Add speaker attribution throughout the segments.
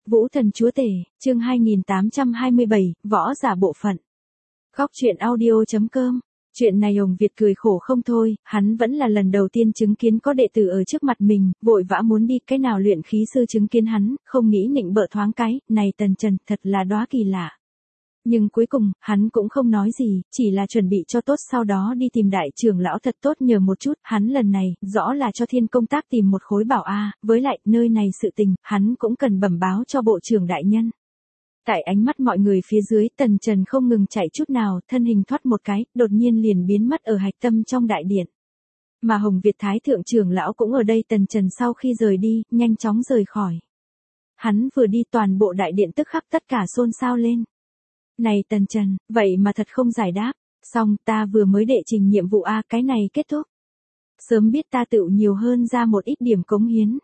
Speaker 1: Vũ thần chúa tể, chương 2827, võ giả bộ phận. Góc truyện audio.com. Chuyện này Hồng Việt cười khổ không thôi, hắn vẫn là lần đầu tiên chứng kiến có đệ tử ở trước mặt mình, vội vã muốn đi, cái nào luyện khí sư chứng kiến hắn, không nghĩ nịnh bợ thoáng cái, này Tần Trần, thật là đóa kỳ lạ. Nhưng cuối cùng, hắn cũng không nói gì, chỉ là chuẩn bị cho tốt sau đó đi tìm đại trưởng lão thật tốt nhờ một chút, hắn lần này, rõ là cho Thiên Công Tác tìm một khối bảo a, với lại, nơi này sự tình, hắn cũng cần bẩm báo cho bộ trưởng đại nhân. Tại ánh mắt mọi người phía dưới, Tần Trần không ngừng chạy chút nào, thân hình thoát một cái, đột nhiên liền biến mất ở hạch tâm trong đại điện. Mà Hồng Việt Thái thượng trưởng lão cũng ở đây, Tần Trần sau khi rời đi, nhanh chóng rời khỏi. Hắn vừa đi toàn bộ đại điện tức khắc tất cả xôn xao lên. Này Tần Trần, vậy mà thật không giải đáp, xong ta vừa mới đệ trình nhiệm vụ a, cái này kết thúc. Sớm biết ta tự nhiều hơn ra một ít điểm cống hiến.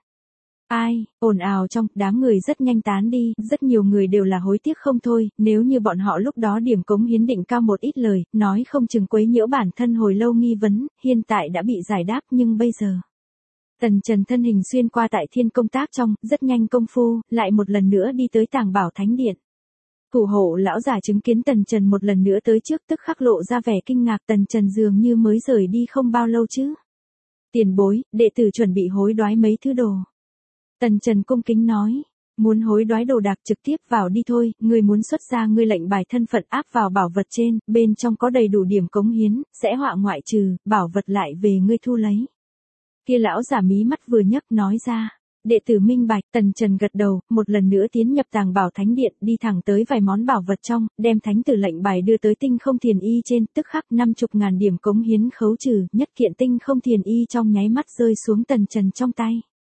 Speaker 1: Ai, ồn ào trong, đám người rất nhanh tán đi, rất nhiều người đều là hối tiếc không thôi, nếu như bọn họ lúc đó điểm cống hiến định cao một ít lời, nói không chừng quấy nhiễu bản thân hồi lâu nghi vấn, hiện tại đã bị giải đáp nhưng bây giờ. Tần Trần thân hình xuyên qua tại Thiên Công Tác trong, rất nhanh công phu, lại một lần nữa đi tới Tàng Bảo Thánh Điện. Thủ hộ lão giả chứng kiến Tần Trần một lần nữa tới trước tức khắc lộ ra vẻ kinh ngạc, Tần Trần dường như mới rời đi không bao lâu chứ. Tiền bối, đệ tử chuẩn bị hối đoái mấy thứ đồ. Tần Trần cung kính nói, muốn hối đoái đồ đạc trực tiếp vào đi thôi, ngươi muốn xuất ra ngươi lệnh bài thân phận áp vào bảo vật trên, bên trong có đầy đủ điểm cống hiến, sẽ họa ngoại trừ, bảo vật lại về ngươi thu lấy. Kia lão giả mí mắt vừa nhấc nói ra. Đệ tử minh bạch, Tần Trần gật đầu, một lần nữa tiến nhập Tàng Bảo Thánh Điện, đi thẳng tới vài món bảo vật trong, đem thánh tử lệnh bài đưa tới tinh không thiền y trên, tức khắc 50.000 điểm cống hiến khấu trừ, nhất kiện tinh không thiền y trong nháy mắt rơi xuống Tần Trần trong tay.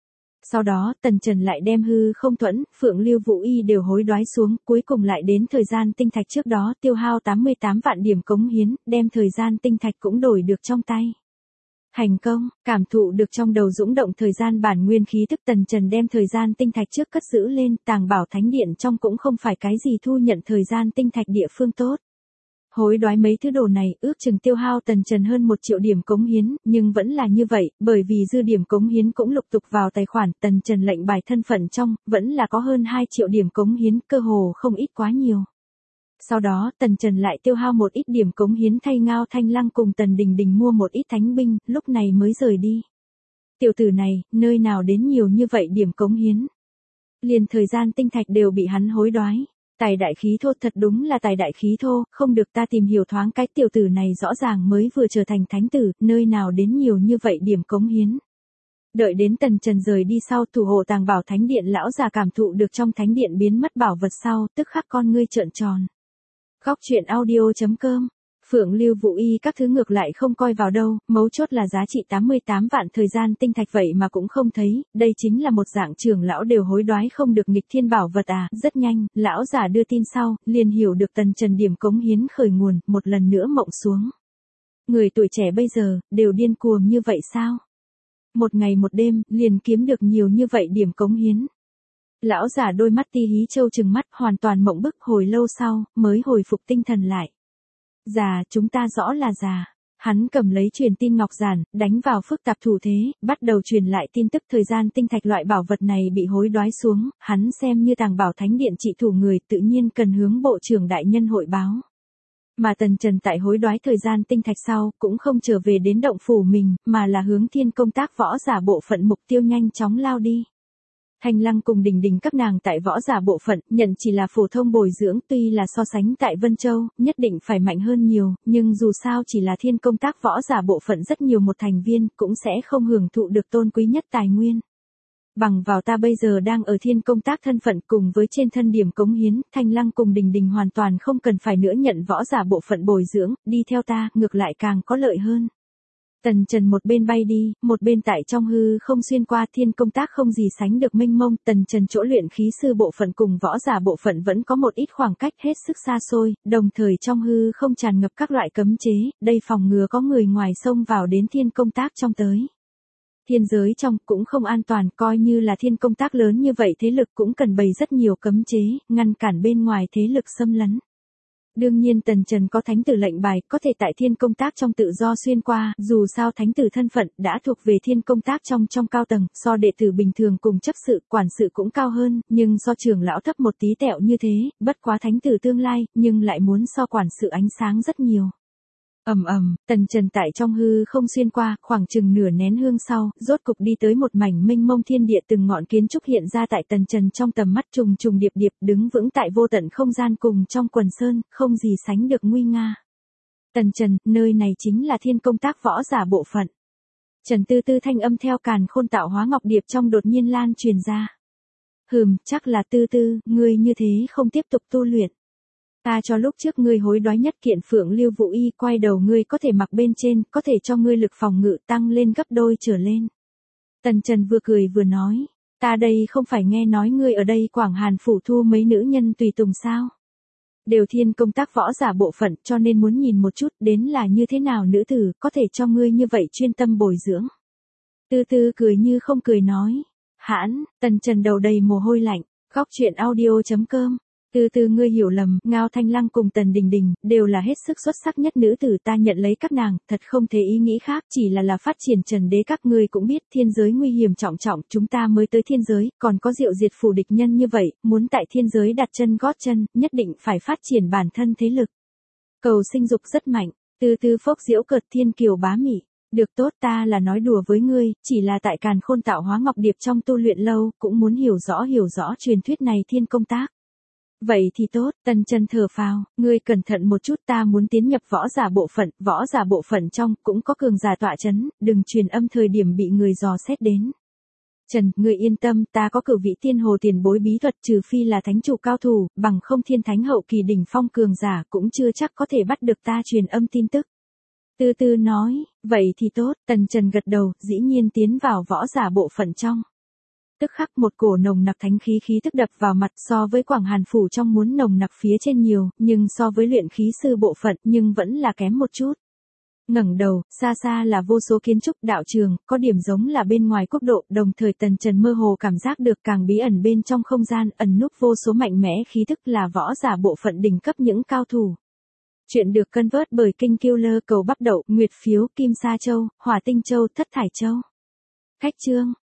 Speaker 1: Sau đó, Tần Trần lại đem hư không thuẫn, phượng lưu vũ y đều hối đoái xuống, cuối cùng lại đến thời gian tinh thạch trước đó, tiêu hao 88 vạn điểm cống hiến, đem thời gian tinh thạch cũng đổi được trong tay. Thành công, cảm thụ được trong đầu dũng động thời gian bản nguyên khí thức, Tần Trần đem thời gian tinh thạch trước cất giữ lên, Tàng Bảo Thánh Điện trong cũng không phải cái gì thu nhận thời gian tinh thạch địa phương tốt. Hối đoái mấy thứ đồ này, ước chừng tiêu hao Tần Trần hơn 1 triệu điểm cống hiến, nhưng vẫn là như vậy, bởi vì dư điểm cống hiến cũng lục tục vào tài khoản, Tần Trần lệnh bài thân phận trong, vẫn là có hơn 2 triệu điểm cống hiến, cơ hồ không ít quá nhiều. Sau đó, Tần Trần lại tiêu hao một ít điểm cống hiến thay Ngao Thanh Lăng cùng Tần Đình Đình mua một ít thánh binh, lúc này mới rời đi. Tiểu tử này, nơi nào đến nhiều như vậy điểm cống hiến. Liền thời gian tinh thạch đều bị hắn hối đoái. Tài đại khí thô, thật đúng là tài đại khí thô, không được ta tìm hiểu thoáng cái tiểu tử này rõ ràng mới vừa trở thành thánh tử, nơi nào đến nhiều như vậy điểm cống hiến. Đợi đến Tần Trần rời đi sau, thủ hộ Tàng Bảo Thánh Điện lão già cảm thụ được trong thánh điện biến mất bảo vật sau, tức khắc con ngươi trợn tròn. Góc truyện audio.com. Phượng lưu vũ y các thứ ngược lại không coi vào đâu, mấu chốt là giá trị 88 vạn thời gian tinh thạch vậy mà cũng không thấy, đây chính là một dạng trưởng lão đều hối đoái không được nghịch thiên bảo vật à, rất nhanh, lão giả đưa tin sau, liền hiểu được Tần Trần điểm cống hiến khởi nguồn, một lần nữa mộng xuống. Người tuổi trẻ bây giờ, đều điên cuồng như vậy sao? Một ngày một đêm, liền kiếm được nhiều như vậy điểm cống hiến. Lão giả đôi mắt ti hí trâu trừng mắt, hoàn toàn mộng bức, hồi lâu sau, mới hồi phục tinh thần lại. Già, chúng ta rõ là già. Hắn cầm lấy truyền tin ngọc giản, đánh vào phức tạp thủ thế, bắt đầu truyền lại tin tức thời gian tinh thạch loại bảo vật này bị hối đoái xuống, hắn xem như Tàng Bảo Thánh Điện trị thủ người tự nhiên cần hướng bộ trưởng đại nhân hội báo. Mà Tần Trần tại hối đoái thời gian tinh thạch sau, cũng không trở về đến động phủ mình, mà là hướng Thiên Công Tác võ giả bộ phận mục tiêu nhanh chóng lao đi. Thanh Lăng cùng Đình Đình các nàng tại võ giả bộ phận, nhận chỉ là phổ thông bồi dưỡng, tuy là so sánh tại Vân Châu, nhất định phải mạnh hơn nhiều, nhưng dù sao chỉ là Thiên Công Tác võ giả bộ phận rất nhiều một thành viên, cũng sẽ không hưởng thụ được tôn quý nhất tài nguyên. Bằng vào ta bây giờ đang ở Thiên Công Tác thân phận cùng với trên thân điểm cống hiến, Thanh Lăng cùng Đình Đình hoàn toàn không cần phải nữa nhận võ giả bộ phận bồi dưỡng, đi theo ta, ngược lại càng có lợi hơn. Tần Trần một bên bay đi, một bên tại trong hư không xuyên qua. Thiên Công Tác không gì sánh được mênh mông, Tần Trần chỗ luyện khí sư bộ phận cùng võ giả bộ phận vẫn có một ít khoảng cách hết sức xa xôi, đồng thời trong hư không tràn ngập các loại cấm chế, đây phòng ngừa có người ngoài xông vào đến Thiên Công Tác trong tới. Thiên giới trong cũng không an toàn, coi như là Thiên Công Tác lớn như vậy thế lực cũng cần bày rất nhiều cấm chế, ngăn cản bên ngoài thế lực xâm lấn. Đương nhiên Tần Trần có thánh tử lệnh bài, có thể tại thiên công tác trong tự do xuyên qua, dù sao thánh tử thân phận đã thuộc về thiên công tác trong cao tầng, so đệ tử bình thường cùng chấp sự, quản sự cũng cao hơn, nhưng so trưởng lão thấp một tí tẹo như thế, bất quá thánh tử tương lai, nhưng lại muốn so quản sự ánh sáng rất nhiều. Tần Trần tại trong hư không xuyên qua, khoảng chừng nửa nén hương sau, rốt cục đi tới một mảnh mênh mông thiên địa, từng ngọn kiến trúc hiện ra tại Tần Trần trong tầm mắt, trùng trùng điệp điệp, đứng vững tại vô tận không gian cùng trong quần sơn, không gì sánh được nguy nga. Tần Trần, nơi này chính là thiên công tác võ giả bộ phận. Trần Tư Tư thanh âm theo càn khôn tạo hóa ngọc điệp trong đột nhiên lan truyền ra. Chắc là Tư Tư, ngươi như thế không tiếp tục tu luyện. Ta cho lúc trước ngươi hối đoái nhất kiện Phượng Lưu Vũ Y, quay đầu ngươi có thể mặc bên trên, có thể cho ngươi lực phòng ngự tăng lên gấp đôi trở lên. Tần Trần vừa cười vừa nói, ta đây không phải nghe nói ngươi ở đây Quảng Hàn phủ thu mấy nữ nhân tùy tùng sao? Đều thiên công tác võ giả bộ phận, cho nên muốn nhìn một chút đến là như thế nào nữ tử, có thể cho ngươi như vậy chuyên tâm bồi dưỡng. Tư Tư cười như không cười nói, hãn. Tần Trần đầu đầy mồ hôi lạnh, góc truyện audio.com. Tư Tư ngươi hiểu lầm, Ngao Thanh Lăng cùng Tần Đình Đình, đều là hết sức xuất sắc nhất nữ tử, ta nhận lấy các nàng, thật không thể ý nghĩ khác, chỉ là phát triển Trần đế các ngươi cũng biết, thiên giới nguy hiểm trọng trọng, chúng ta mới tới thiên giới, còn có diệu diệt phủ địch nhân như vậy, muốn tại thiên giới đặt chân gót chân, nhất định phải phát triển bản thân thế lực. Cầu sinh dục rất mạnh, Tư Tư phốc giễu cợt thiên kiều bá mị. Được tốt, ta là nói đùa với ngươi, chỉ là tại càn khôn tạo hóa ngọc điệp trong tu luyện lâu, cũng muốn hiểu rõ truyền thuyết này thiên công tác. Vậy thì tốt, Tần Trần thở phào, ngươi cẩn thận một chút, ta muốn tiến nhập võ giả bộ phận trong, cũng có cường giả tọa chấn, đừng truyền âm thời điểm bị người dò xét đến. Trần, ngươi yên tâm, ta có cửu vị tiên hồ tiền bối bí thuật, trừ phi là thánh chủ cao thủ, bằng không thiên thánh hậu kỳ đỉnh phong cường giả cũng chưa chắc có thể bắt được ta truyền âm tin tức. Tư Tư nói, vậy thì tốt, Tần Trần gật đầu, dĩ nhiên tiến vào võ giả bộ phận trong. Tức khắc một cổ nồng nặc thánh khí tức đập vào mặt, so với Quảng Hàn phủ trong muốn nồng nặc phía trên nhiều, nhưng so với luyện khí sư bộ phận nhưng vẫn là kém một chút. Ngẩng đầu, xa xa là vô số kiến trúc đạo trường, có điểm giống là bên ngoài quốc độ, đồng thời Tần Trần mơ hồ cảm giác được càng bí ẩn bên trong không gian, ẩn núp vô số mạnh mẽ khí tức là võ giả bộ phận đỉnh cấp những cao thủ. Chuyện được cân vớt bởi Kinh Killer cầu bắp đậu, Nguyệt phiếu, Kim Sa Châu, Hỏa Tinh Châu, Thất Thải Châu. Khách chương.